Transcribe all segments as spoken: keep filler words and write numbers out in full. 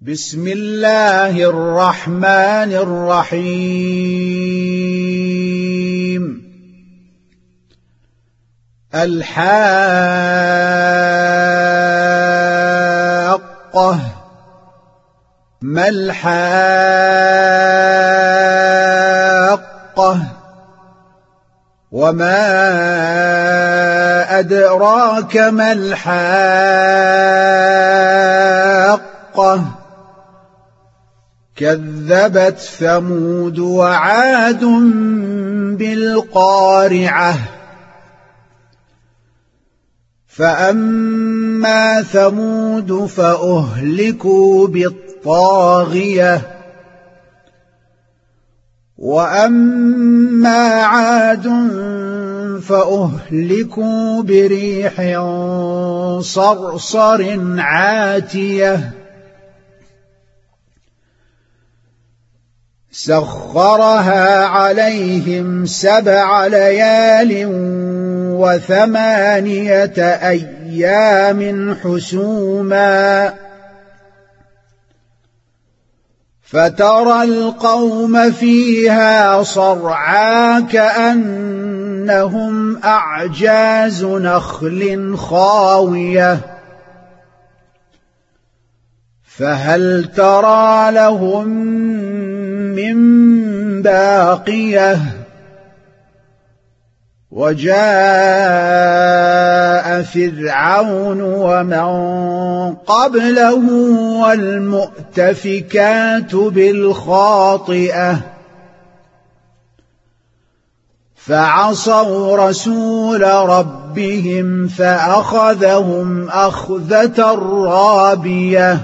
بسم الله الرحمن الرحيم. الحاقة. ما الحاقة؟ وما أدراك ما الحاقة؟ كذبت ثمود وعاد بالقارعة. فأما ثمود فأهلكوا بالطاغية، وأما عاد فأهلكوا بريح صرصر عاتية سخرها عليهم سبع ليال وثمانية أيام حسوما، فترى القوم فيها صرعى كأنهم أعجاز نخل خاوية، فهل ترى لهم من باقية؟ وجاء فرعون ومن قبله والمؤتفكات بالخاطئة، فعصوا رسول ربهم فأخذهم أخذة رابية.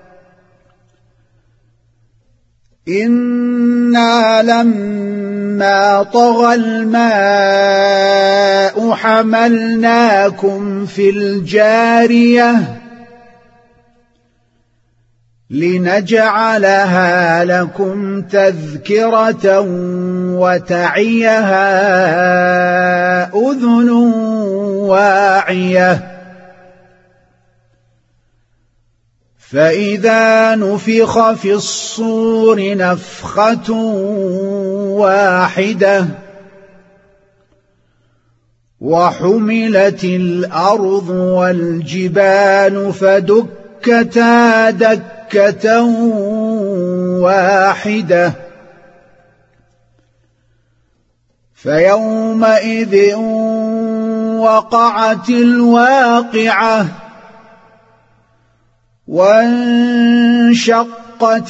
إنا لما طغى الماء حملناكم في الجارية لنجعلها لكم تذكرة وتعيها أذن واعية. فإذا نفخ في الصور نفخة واحدة وحملت الأرض والجبال فدكتا دكة واحدة، فيومئذ وقعت الواقعة وانشقت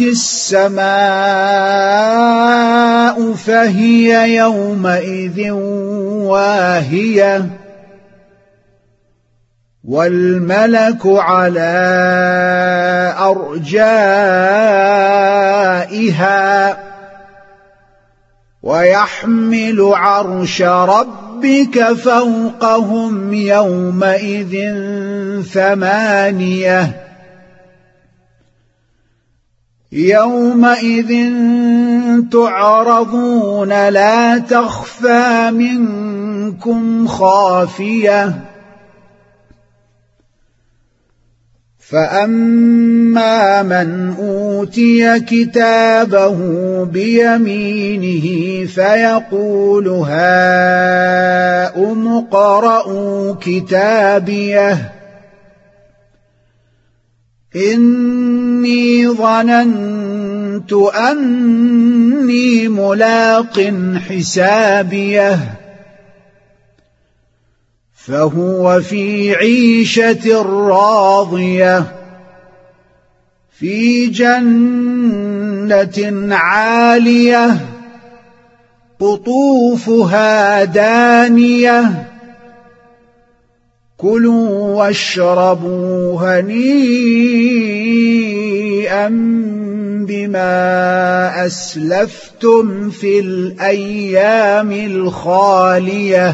السماء فهي يومئذ واهية، والملك على أرجائها ويحمل عرش ربك فوقهم يومئذ ثمانية. يومئذ تعرضون لا تخفى منكم خافية، فأما من أوتي كتابه بيمينه فيقول هاؤم اقرءوا كتابيه إني ظننت أني ملاق حسابيه، فهو في عيشة راضية في جنة عالية قطوفها دانية كلوا واشربوا هنيئا بما أسلفتم في الأيام الخالية.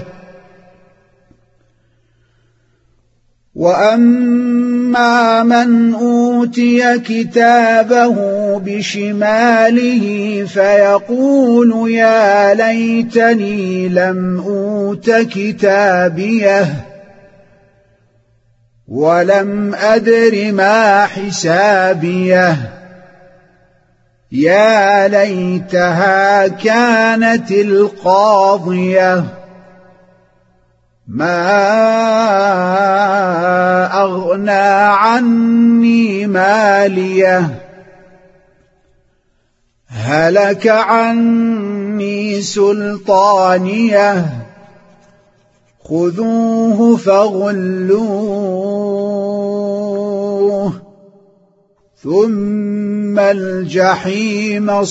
وأما من أوتي كتابه بشماله فيقول يا ليتني لم أوت كتابيه ولم أدر ما حسابيه يا ليتها كانت القاضية ما أغنى عني ماليه هلك عني سلطانيه خذوه فغلوه ثم الجحيم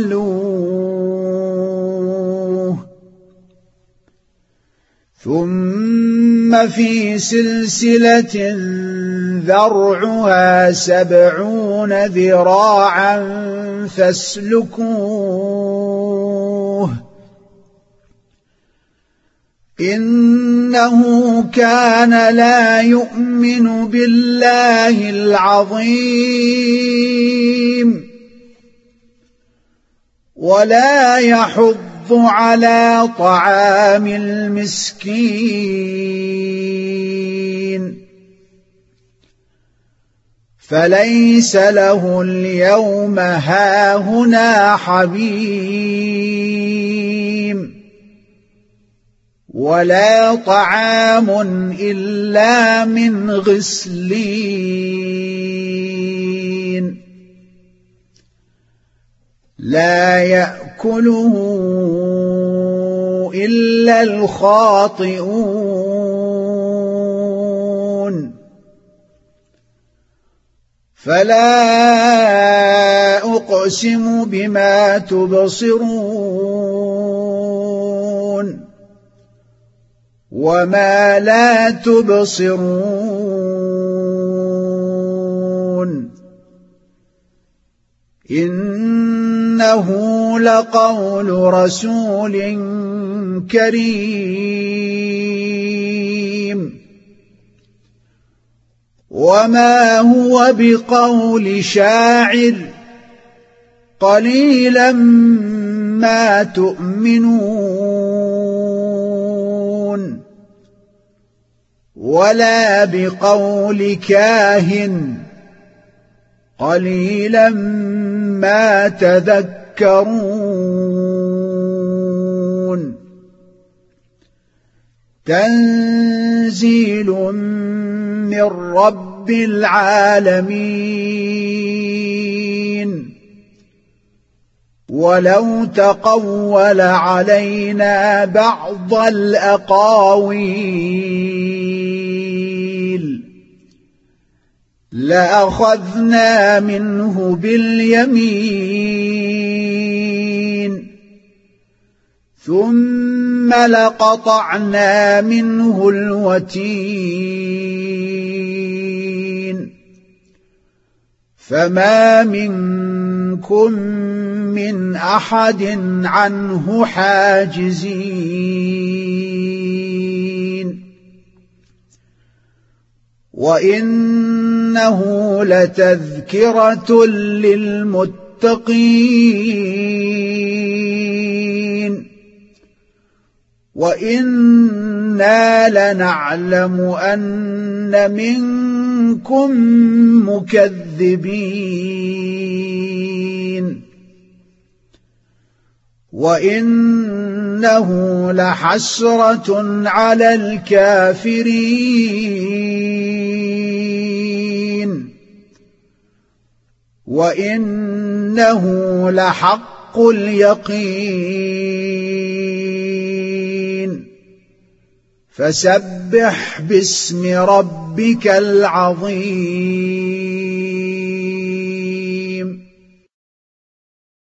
صلوه ثم في سلسلة ذرعها سبعون ذراعا فاسلكوه إنه كان لا يؤمن بالله العظيم ولا يحض على طعام المسكين فليس له اليوم هاهنا حميم ولا طعام إلا من غسلين لا يأكله إلا الخاطئون فلا أقسم بما تبصرون وما لا تبصرون إنه لقول رسول كريم وما هو بقول شاعر قليلا ما تؤمنون ولا بقول كاهن قليلا ما تذكرون تنزيل من رب العالمين ولو تقول علينا بعض الأقاويل لأخذنا منه باليمين ثم لقطعنا منه الوتين فما منكم من أحد عنه حاجزين وإنه لتذكرة للمتقين وإنا لنعلم أن منكم مكذبين وإنه لحسرة على الكافرين وإنه لحق اليقين فسبح باسم ربك العظيم